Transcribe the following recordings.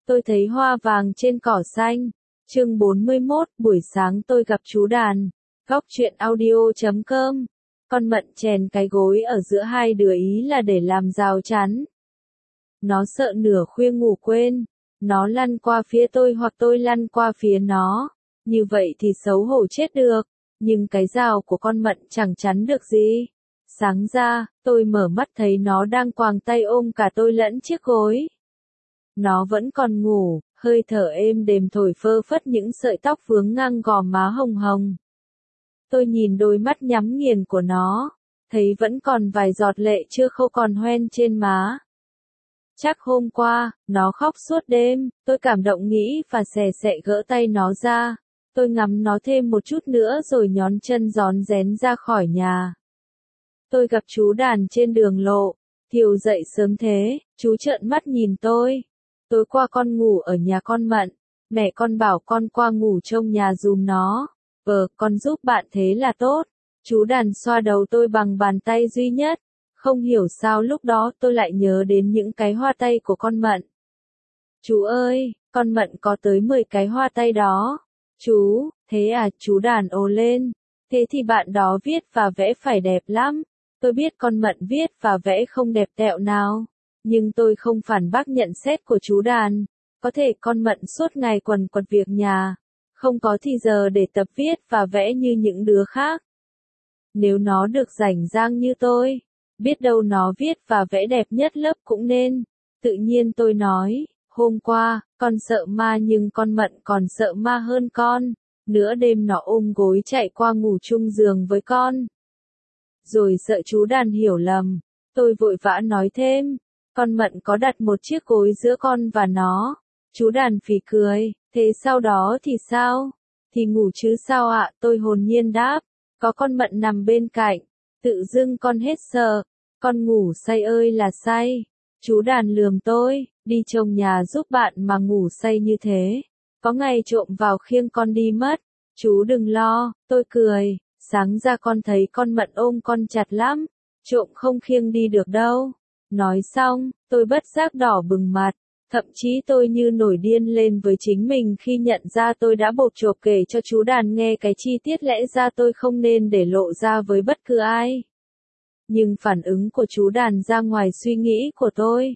Tôi thấy hoa vàng trên cỏ xanh. Chương 41, buổi sáng tôi gặp chú Đàn. Góc truyện audio.com. Con Mận chèn cái gối ở giữa hai đứa ý là để làm rào chắn. Nó sợ nửa khuya ngủ quên. Nó lăn qua phía tôi hoặc tôi lăn qua phía nó. Như vậy thì xấu hổ chết được. Nhưng cái rào của con Mận chẳng chắn được gì. Sáng ra, tôi mở mắt thấy nó đang quàng tay ôm cả tôi lẫn chiếc gối. Nó vẫn còn ngủ, hơi thở êm đềm thổi phơ phất những sợi tóc vướng ngang gò má hồng hồng. Tôi nhìn đôi mắt nhắm nghiền của nó, thấy vẫn còn vài giọt lệ chưa khô còn hoen trên má. Chắc hôm qua, nó khóc suốt đêm, tôi cảm động nghĩ và xè gỡ tay nó ra. Tôi ngắm nó thêm một chút nữa rồi nhón chân rón rén ra khỏi nhà. Tôi gặp chú Đàn trên đường lộ, Thiều dậy sớm thế, chú trợn mắt nhìn tôi. Tối qua con ngủ ở nhà con Mận, mẹ con bảo con qua ngủ trong nhà giùm nó. Con giúp bạn thế là tốt. Chú Đàn xoa đầu tôi bằng bàn tay duy nhất. Không hiểu sao lúc đó tôi lại nhớ đến những cái hoa tay của con Mận. Chú ơi, con Mận có tới 10 cái hoa tay đó. Chú, thế à, chú Đàn ồ lên. Thế thì bạn đó viết và vẽ phải đẹp lắm. Tôi biết con Mận viết và vẽ không đẹp tẹo nào. Nhưng tôi không phản bác nhận xét của chú Đàn. Có thể con Mận suốt ngày quần quật việc nhà. Không có thì giờ để tập viết và vẽ như những đứa khác. Nếu nó được rảnh rang như tôi, biết đâu nó viết và vẽ đẹp nhất lớp cũng nên. Tự nhiên tôi nói, hôm qua, con sợ ma nhưng con Mận còn sợ ma hơn con. Nửa đêm nó ôm gối chạy qua ngủ chung giường với con. Rồi sợ chú Đàn hiểu lầm, tôi vội vã nói thêm, con Mận có đặt một chiếc gối giữa con và nó. Chú Đàn phì cười, thế sau đó thì sao? Thì ngủ chứ sao ạ, tôi hồn nhiên đáp, có con Mận nằm bên cạnh, tự dưng con hết sợ, con ngủ say ơi là say. Chú Đàn lườm tôi, đi trông nhà giúp bạn mà ngủ say như thế, có ngày trộm vào khiêng con đi mất. Chú đừng lo, tôi cười, sáng ra con thấy con Mận ôm con chặt lắm, trộm không khiêng đi được đâu. Nói xong, tôi bất giác đỏ bừng mặt, thậm chí tôi như nổi điên lên với chính mình khi nhận ra tôi đã bộp chộp kể cho chú Đàn nghe cái chi tiết lẽ ra tôi không nên để lộ ra với bất cứ ai. Nhưng phản ứng của chú Đàn ra ngoài suy nghĩ của tôi.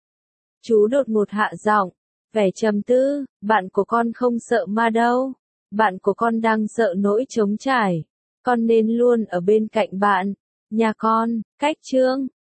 Chú đột ngột hạ giọng, vẻ trầm tư, bạn của con không sợ ma đâu. Bạn của con đang sợ nỗi trống trải. Con nên luôn ở bên cạnh bạn. Nhà con, cách chương.